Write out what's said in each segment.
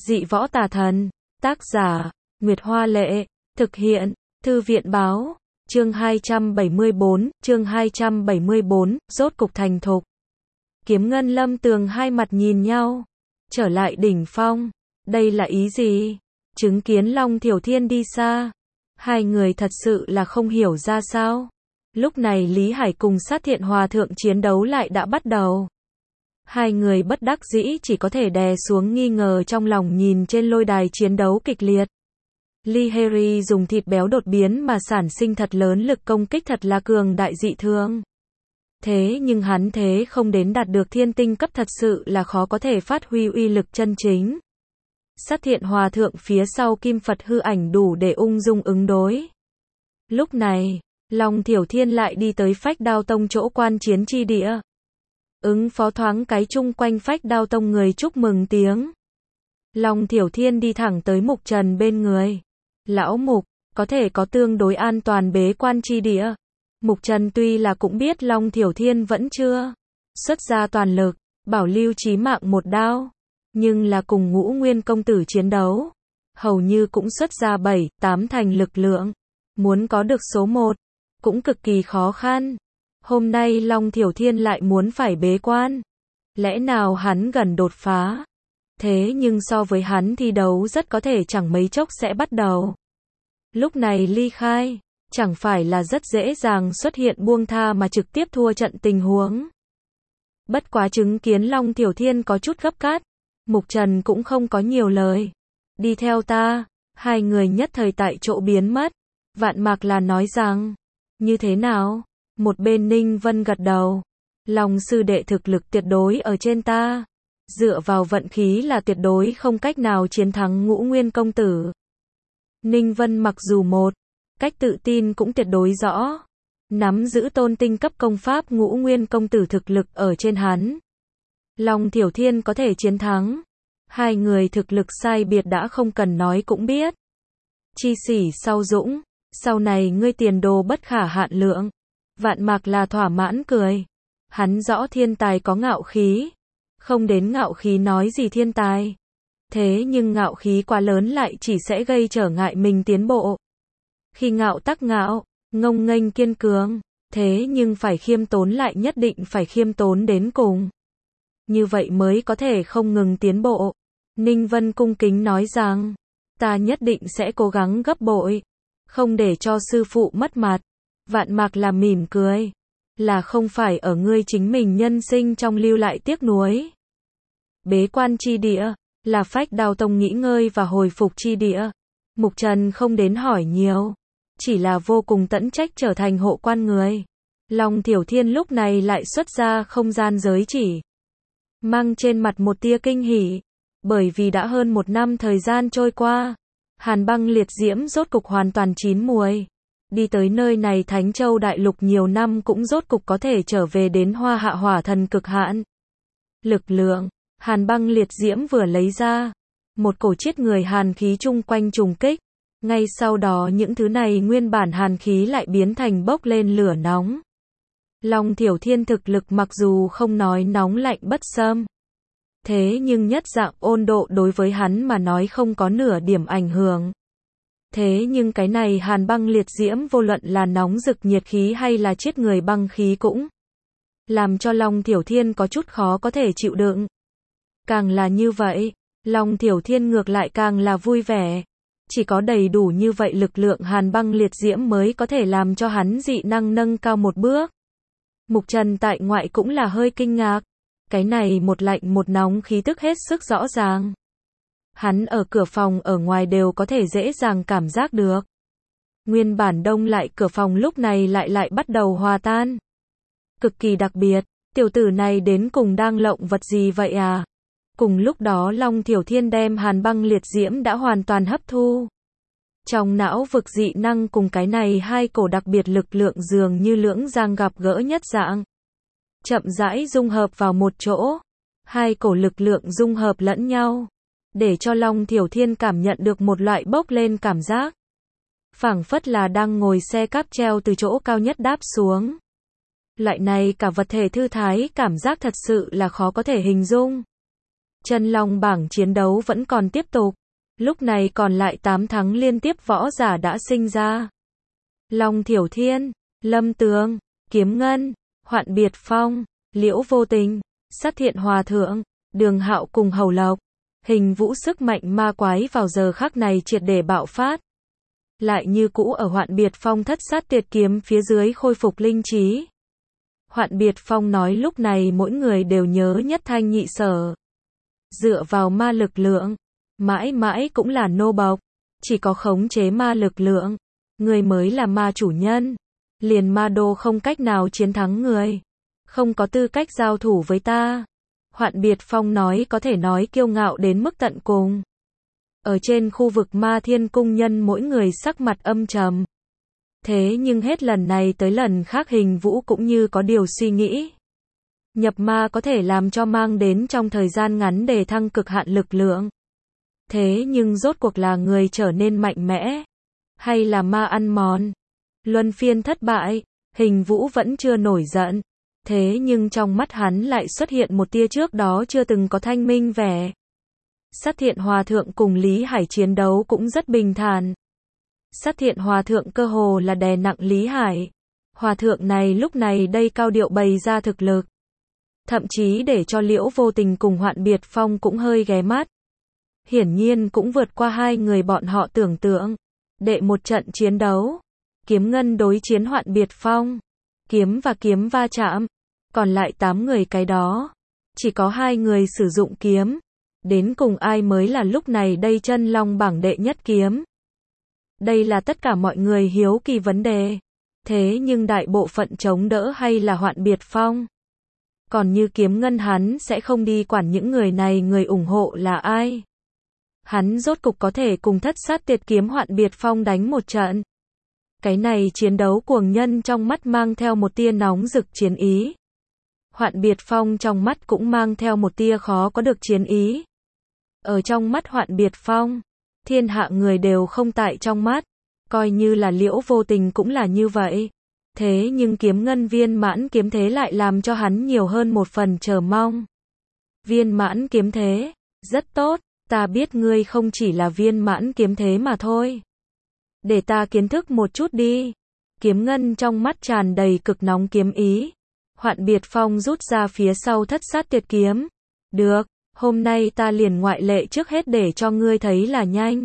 Dị võ tà thần. Tác giả, Nguyệt Hoa Lệ. Thực hiện, Thư viện Báo. Chương 274, rốt cục thành thục. Kiếm Ngân Lâm Tường hai mặt nhìn nhau. Trở lại đỉnh phong. Đây là ý gì? Chứng kiến Long Thiểu Thiên đi xa. Hai người thật sự là không hiểu ra sao. Lúc này Lý Hải cùng Sát Thiện Hòa Thượng chiến đấu lại đã bắt đầu. Hai người bất đắc dĩ chỉ có thể đè xuống nghi ngờ trong lòng nhìn trên lôi đài chiến đấu kịch liệt. Lee Harry dùng thịt béo đột biến mà sản sinh thật lớn lực công kích thật là cường đại dị thường. Thế nhưng hắn thế không đến đạt được thiên tinh cấp thật sự là khó có thể phát huy uy lực chân chính. Sát Thiện Hòa Thượng phía sau Kim Phật hư ảnh đủ để ung dung ứng đối. Lúc này, Long Thiểu Thiên lại đi tới Phách Đao Tông chỗ quan chiến chi địa. Ứng phó thoáng cái chung quanh Phách Đao Tông người chúc mừng tiếng. Long Thiểu Thiên đi thẳng tới Mục Trần bên người. Lão Mục, có thể có tương đối an toàn bế quan chi địa. Mục Trần tuy là cũng biết Long Thiểu Thiên vẫn chưa xuất ra toàn lực, bảo lưu chí mạng một đao. Nhưng là cùng Ngũ Nguyên công tử chiến đấu. Hầu như cũng xuất ra 7-8 thành lực lượng. Muốn có được số 1, cũng cực kỳ khó khăn. Hôm nay Long Thiểu Thiên lại muốn phải bế quan. Lẽ nào hắn gần đột phá? Thế nhưng so với hắn thi đấu rất có thể chẳng mấy chốc sẽ bắt đầu. Lúc này ly khai, chẳng phải là rất dễ dàng xuất hiện buông tha mà trực tiếp thua trận tình huống. Bất quá chứng kiến Long Thiểu Thiên có chút gấp gáp, Mục Trần cũng không có nhiều lời. Đi theo ta, hai người nhất thời tại chỗ biến mất. Vạn Mạc là nói rằng, như thế nào? Một bên Ninh Vân gật đầu. Long sư đệ thực lực tuyệt đối ở trên ta. Dựa vào vận khí là tuyệt đối không cách nào chiến thắng Ngũ Nguyên công tử. Ninh Vân mặc dù một cách tự tin cũng tuyệt đối rõ. Nắm giữ tôn tinh cấp công pháp Ngũ Nguyên công tử thực lực ở trên hắn. Long Thiểu Thiên có thể chiến thắng. Hai người thực lực sai biệt đã không cần nói cũng biết. Chi sỉ sau dũng, sau này ngươi tiền đồ bất khả hạn lượng. Vạn Mạc là thỏa mãn cười. Hắn rõ thiên tài có ngạo khí. Không đến ngạo khí nói gì thiên tài. Thế nhưng ngạo khí quá lớn lại chỉ sẽ gây trở ngại mình tiến bộ. Khi ngạo tắc ngạo, ngông nghênh kiên cường. Thế nhưng phải khiêm tốn lại nhất định phải khiêm tốn đến cùng. Như vậy mới có thể không ngừng tiến bộ. Ninh Vân cung kính nói rằng, ta nhất định sẽ cố gắng gấp bội. Không để cho sư phụ mất mặt. Vạn Mạc là mỉm cười. Là không phải ở ngươi chính mình nhân sinh trong lưu lại tiếc nuối. Bế quan chi địa, là Phách Đao Tông nghỉ ngơi và hồi phục chi địa. Mục Trần không đến hỏi nhiều. Chỉ là vô cùng tận trách trở thành hộ quan người. Long Thiểu Thiên lúc này lại xuất ra không gian giới chỉ. Mang trên mặt một tia kinh hỉ. Bởi vì đã hơn 1 năm thời gian trôi qua. Hàn băng liệt diễm rốt cục hoàn toàn chín muồi. Đi tới nơi này Thánh Châu Đại Lục nhiều năm cũng rốt cục có thể trở về đến Hoa Hạ Hỏa Thần cực hạn. Lực lượng, hàn băng liệt diễm vừa lấy ra. Một cổ chết người hàn khí chung quanh trùng kích. Ngay sau đó những thứ này nguyên bản hàn khí lại biến thành bốc lên lửa nóng. Long Thiểu Thiên thực lực mặc dù không nói nóng lạnh bất xâm. Thế nhưng nhất dạng ôn độ đối với hắn mà nói không có nửa điểm ảnh hưởng. Thế nhưng cái này hàn băng liệt diễm vô luận là nóng rực nhiệt khí hay là chết người băng khí cũng làm cho Long Thiểu Thiên có chút khó có thể chịu đựng. Càng là như vậy, Long Thiểu Thiên ngược lại càng là vui vẻ. Chỉ có đầy đủ như vậy lực lượng hàn băng liệt diễm mới có thể làm cho hắn dị năng nâng cao một bước. Mục Trần tại ngoại cũng là hơi kinh ngạc. Cái này một lạnh một nóng khí tức hết sức rõ ràng. Hắn ở cửa phòng ở ngoài đều có thể dễ dàng cảm giác được. Nguyên bản đông lại cửa phòng lúc này lại bắt đầu hòa tan. Cực kỳ đặc biệt, tiểu tử này đến cùng đang lộng vật gì vậy à? Cùng lúc đó Long Thiểu Thiên đem hàn băng liệt diễm đã hoàn toàn hấp thu. Trong não vực dị năng cùng cái này hai cổ đặc biệt lực lượng dường như lưỡng giang gặp gỡ nhất dạng. Chậm rãi dung hợp vào một chỗ. Hai cổ lực lượng dung hợp lẫn nhau. Để cho Long Thiểu Thiên cảm nhận được một loại bốc lên cảm giác. Phảng phất là đang ngồi xe cáp treo từ chỗ cao nhất đáp xuống. Loại này cả vật thể thư thái cảm giác thật sự là khó có thể hình dung. Chân long bảng chiến đấu vẫn còn tiếp tục. Lúc này còn lại 8 tháng liên tiếp võ giả đã sinh ra. Long Thiểu Thiên, Lâm Tường, Kiếm Ngân, Hoạn Biệt Phong, Liễu Vô Tình, Sát Thiện Hòa Thượng, Đường Hạo cùng Hầu Lộc. Hình vũ sức mạnh ma quái vào giờ khắc này triệt để bạo phát. Lại như cũ ở Hoạn Biệt Phong thất sát tiệt kiếm phía dưới khôi phục linh trí. Hoạn Biệt Phong nói lúc này mỗi người đều nhớ nhất thanh nhị sở. Dựa vào ma lực lượng, mãi mãi cũng là nô bộc. Chỉ có khống chế ma lực lượng, người mới là ma chủ nhân. Liền ma đô không cách nào chiến thắng người. Không có tư cách giao thủ với ta. Hoạn Biệt Phong nói có thể nói kiêu ngạo đến mức tận cùng. Ở trên khu vực ma thiên cung nhân mỗi người sắc mặt âm trầm. Thế nhưng hết lần này tới lần khác Hình Vũ cũng như có điều suy nghĩ. Nhập ma có thể làm cho mang đến trong thời gian ngắn đề thăng cực hạn lực lượng. Thế nhưng rốt cuộc là người trở nên mạnh mẽ, hay là ma ăn mòn? Luân phiên thất bại, Hình Vũ vẫn chưa nổi giận. Thế nhưng trong mắt hắn lại xuất hiện một tia trước đó chưa từng có thanh minh vẻ. Sát Thiện Hòa Thượng cùng Lý Hải chiến đấu cũng rất bình thản. Sát Thiện Hòa Thượng cơ hồ là đè nặng Lý Hải. Hòa Thượng này lúc này đây cao điệu bày ra thực lực. Thậm chí để cho Liễu Vô Tình cùng Hoạn Biệt Phong cũng hơi ghé mắt. Hiển nhiên cũng vượt qua hai người bọn họ tưởng tượng. Đệ một trận chiến đấu. Kiếm Ngân đối chiến Hoạn Biệt Phong. Kiếm và kiếm va chạm. Còn lại 8 người cái đó. Chỉ có 2 người sử dụng kiếm. Đến cùng ai mới là lúc này đây chân long bảng đệ nhất kiếm. Đây là tất cả mọi người hiếu kỳ vấn đề. Thế nhưng đại bộ phận chống đỡ hay là Hoạn Biệt Phong. Còn như Kiếm Ngân hắn sẽ không đi quản những người này người ủng hộ là ai. Hắn rốt cục có thể cùng thất sát tiệt kiếm Hoạn Biệt Phong đánh một trận. Cái này chiến đấu cuồng nhân trong mắt mang theo một tia nóng rực chiến ý. Hoạn Biệt Phong trong mắt cũng mang theo một tia khó có được chiến ý. Ở trong mắt Hoạn Biệt Phong, thiên hạ người đều không tại trong mắt. Coi như là Liễu Vô Tình cũng là như vậy. Thế nhưng Kiếm Ngân viên mãn kiếm thế lại làm cho hắn nhiều hơn một phần chờ mong. Viên mãn kiếm thế, rất tốt, ta biết ngươi không chỉ là viên mãn kiếm thế mà thôi. Để ta kiến thức một chút đi. Kiếm Ngân trong mắt tràn đầy cực nóng kiếm ý. Hoạn Biệt Phong rút ra phía sau thất sát tiệt kiếm. Được, hôm nay ta liền ngoại lệ trước hết để cho ngươi thấy là nhanh.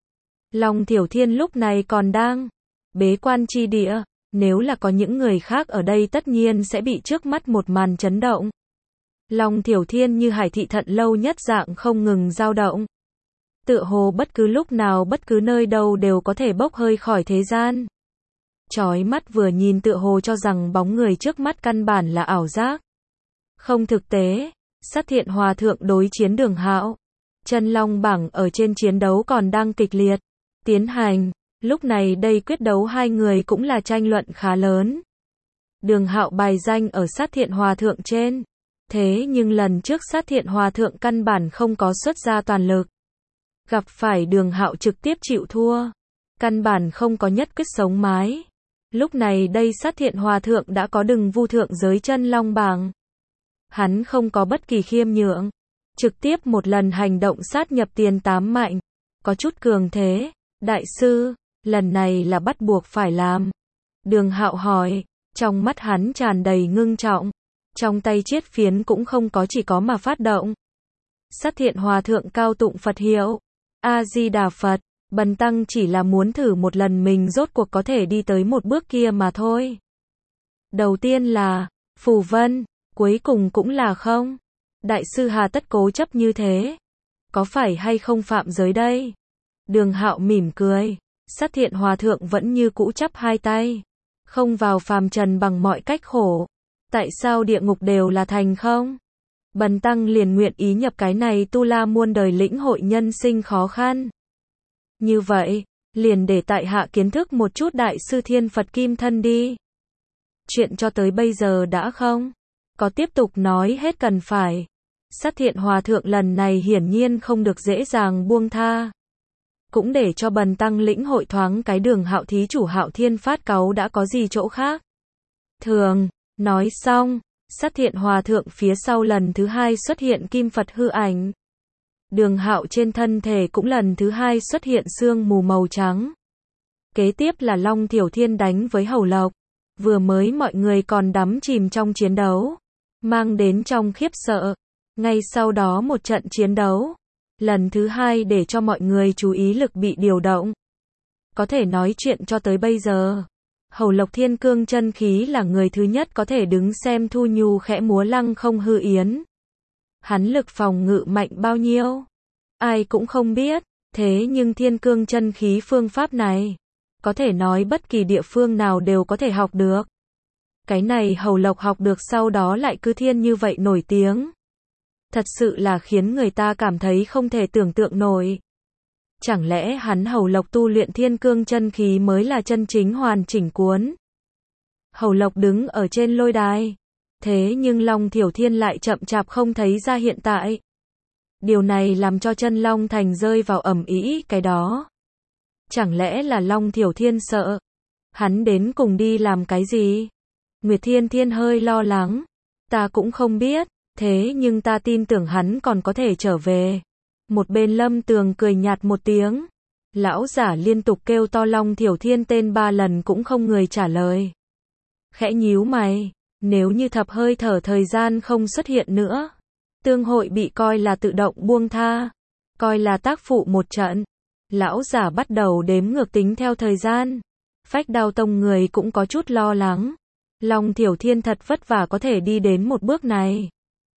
Long Thiểu Thiên lúc này còn đang bế quan chi địa. Nếu là có những người khác ở đây tất nhiên sẽ bị trước mắt một màn chấn động. Long Thiểu Thiên như hải thị thận lâu nhất dạng không ngừng dao động. Tựa hồ bất cứ lúc nào bất cứ nơi đâu đều có thể bốc hơi khỏi thế gian. Chói mắt vừa nhìn tựa hồ cho rằng bóng người trước mắt căn bản là ảo giác. Không thực tế. Sát Thiện Hòa Thượng đối chiến Đường Hạo. Chân long bảng ở trên chiến đấu còn đang kịch liệt tiến hành. Lúc này đây quyết đấu hai người cũng là tranh luận khá lớn. Đường Hạo bài danh ở Sát Thiện Hòa Thượng trên. Thế nhưng lần trước Sát Thiện Hòa Thượng căn bản không có xuất ra toàn lực. Gặp phải Đường Hạo trực tiếp chịu thua. Căn bản không có nhất quyết sống mái. Lúc này đây Sát Thiện Hòa Thượng đã có đừng vu thượng giới chân long bảng. Hắn không có bất kỳ khiêm nhượng. Trực tiếp một lần hành động sát nhập tiền 8 mạnh. Có chút cường thế. Đại sư, lần này là bắt buộc phải làm. Đường Hạo hỏi. Trong mắt hắn tràn đầy ngưng trọng. Trong tay chiết phiến cũng không có chỉ có mà phát động. Sát Thiện Hòa Thượng cao tụng Phật hiệu. A-di-đà Phật. Bần tăng chỉ là muốn thử một lần mình rốt cuộc có thể đi tới một bước kia mà thôi. Đầu tiên là phù vân, cuối cùng cũng là không. Đại sư hà tất cố chấp như thế? Có phải hay không phạm giới đây? Đường Hạo mỉm cười. Sát Thiện Hòa Thượng vẫn như cũ chắp hai tay. Không vào phàm trần bằng mọi cách khổ. Tại sao địa ngục đều là thành không? Bần tăng liền nguyện ý nhập cái này tu la muôn đời lĩnh hội nhân sinh khó khăn. Như vậy, liền để tại hạ kiến thức một chút đại sư Thiên Phật Kim Thân đi. Chuyện cho tới bây giờ đã không có tiếp tục nói hết cần phải. Sát Thiện Hòa Thượng lần này hiển nhiên không được dễ dàng buông tha. Cũng để cho bần tăng lĩnh hội thoáng cái Đường Hạo thí chủ Hạo Thiên phát cáu đã có gì chỗ khác. Thường, nói xong, Sát Thiện Hòa Thượng phía sau lần thứ hai xuất hiện kim Phật hư ảnh. Đường Hạo trên thân thể cũng lần thứ hai xuất hiện sương mù màu trắng. Kế tiếp là Long Thiểu Thiên đánh với Hầu Lộc. Vừa mới mọi người còn đắm chìm trong chiến đấu, mang đến trong khiếp sợ. Ngay sau đó một trận chiến đấu, lần thứ hai để cho mọi người chú ý lực bị điều động. Có thể nói chuyện cho tới bây giờ, Hầu Lộc thiên cương chân khí là người thứ nhất có thể đứng xem Thu Nhu khẽ múa lăng không hư yến. Hắn lực phòng ngự mạnh bao nhiêu? Ai cũng không biết, thế nhưng thiên cương chân khí phương pháp này, có thể nói bất kỳ địa phương nào đều có thể học được. Cái này Hầu Lộc học được sau đó lại cứ thiên như vậy nổi tiếng. Thật sự là khiến người ta cảm thấy không thể tưởng tượng nổi. Chẳng lẽ hắn Hầu Lộc tu luyện thiên cương chân khí mới là chân chính hoàn chỉnh cuốn? Hầu Lộc đứng ở trên lôi đài. Thế nhưng Long Thiểu Thiên lại chậm chạp không thấy ra hiện tại. Điều này làm cho chân Long Thành rơi vào ầm ĩ cái đó. Chẳng lẽ là Long Thiểu Thiên sợ? Hắn đến cùng đi làm cái gì? Nguyệt Thiên Thiên hơi lo lắng. Ta cũng không biết, thế nhưng ta tin tưởng hắn còn có thể trở về. Một bên Lâm Tường cười nhạt một tiếng. Lão giả liên tục kêu to Long Thiểu Thiên tên 3 lần cũng không người trả lời. Khẽ nhíu mày, nếu như thập hơi thở thời gian không xuất hiện nữa, tương hội bị coi là tự động buông tha, coi là tác phụ một trận. Lão giả bắt đầu đếm ngược tính theo thời gian. Phách Đao Tông người cũng có chút lo lắng. Long Thiểu Thiên thật vất vả có thể đi đến một bước này.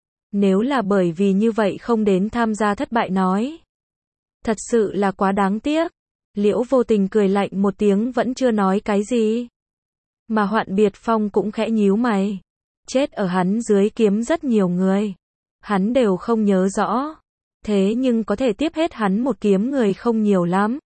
Nếu là bởi vì như vậy không đến tham gia thất bại nói, thật sự là quá đáng tiếc. Liễu Vô Tình cười lạnh một tiếng vẫn chưa nói cái gì. Mà Hoạn Biệt Phong cũng khẽ nhíu mày. Chết ở hắn dưới kiếm rất nhiều người. Hắn đều không nhớ rõ. Thế nhưng có thể tiếp hết hắn một kiếm người không nhiều lắm.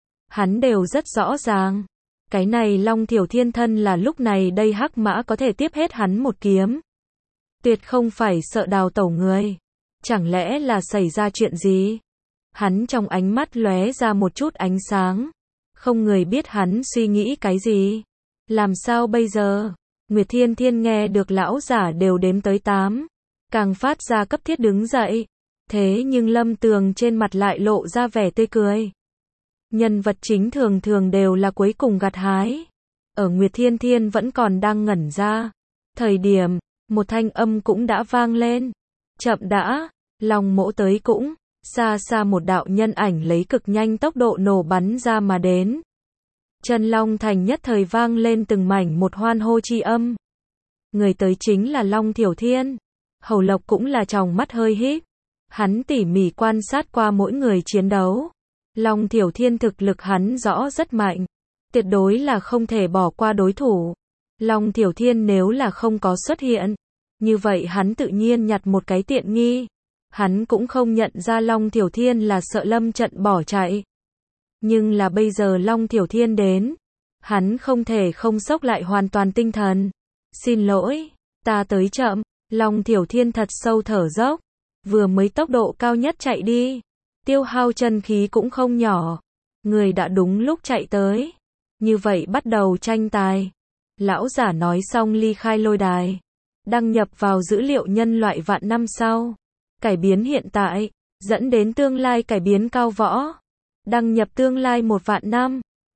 Hắn đều rất rõ ràng. Cái này Long Thiểu Thiên thân là lúc này đây hắc mã có thể tiếp hết hắn một kiếm. Tuyệt không phải sợ đào tẩu người. Chẳng lẽ là xảy ra chuyện gì? Hắn trong ánh mắt lóe ra một chút ánh sáng. Không người biết hắn suy nghĩ cái gì. Làm sao bây giờ? Nguyệt Thiên Thiên nghe được lão giả đều đếm tới 8. Càng phát ra cấp thiết đứng dậy. Thế nhưng Lâm Tường trên mặt lại lộ ra vẻ tươi cười. Nhân vật chính thường thường đều là cuối cùng gặt hái. Ở Nguyệt Thiên Thiên vẫn còn đang ngẩn ra. Thời điểm, một thanh âm cũng đã vang lên. Chậm đã, Long Mỗ tới cũng. Xa xa một đạo nhân ảnh lấy cực nhanh tốc độ nổ bắn ra mà đến. Chân Long Thành nhất thời vang lên từng mảnh một hoan hô chi âm. Người tới chính là Long Thiểu Thiên. Hầu Lộc cũng là tròng mắt hơi híp. Hắn tỉ mỉ quan sát qua mỗi người chiến đấu. Long Thiểu Thiên thực lực hắn rõ rất mạnh. Tuyệt đối là không thể bỏ qua đối thủ. Long Thiểu Thiên nếu là không có xuất hiện, như vậy hắn tự nhiên nhặt một cái tiện nghi. Hắn cũng không nhận ra Long Thiểu Thiên là sợ lâm trận bỏ chạy. Nhưng là bây giờ Long Thiểu Thiên đến. Hắn không thể không sốc lại hoàn toàn tinh thần. Xin lỗi, ta tới chậm. Long Thiểu Thiên thật sâu thở dốc. Vừa mới tốc độ cao nhất chạy đi. Tiêu hao chân khí cũng không nhỏ. Người đã đúng lúc chạy tới. Như vậy bắt đầu tranh tài. Lão giả nói xong ly khai lôi đài. Đăng nhập vào dữ liệu nhân loại vạn năm sau. Cải biến hiện tại. Dẫn đến tương lai cải biến cao võ. Đăng nhập tương lai 1 vạn năm.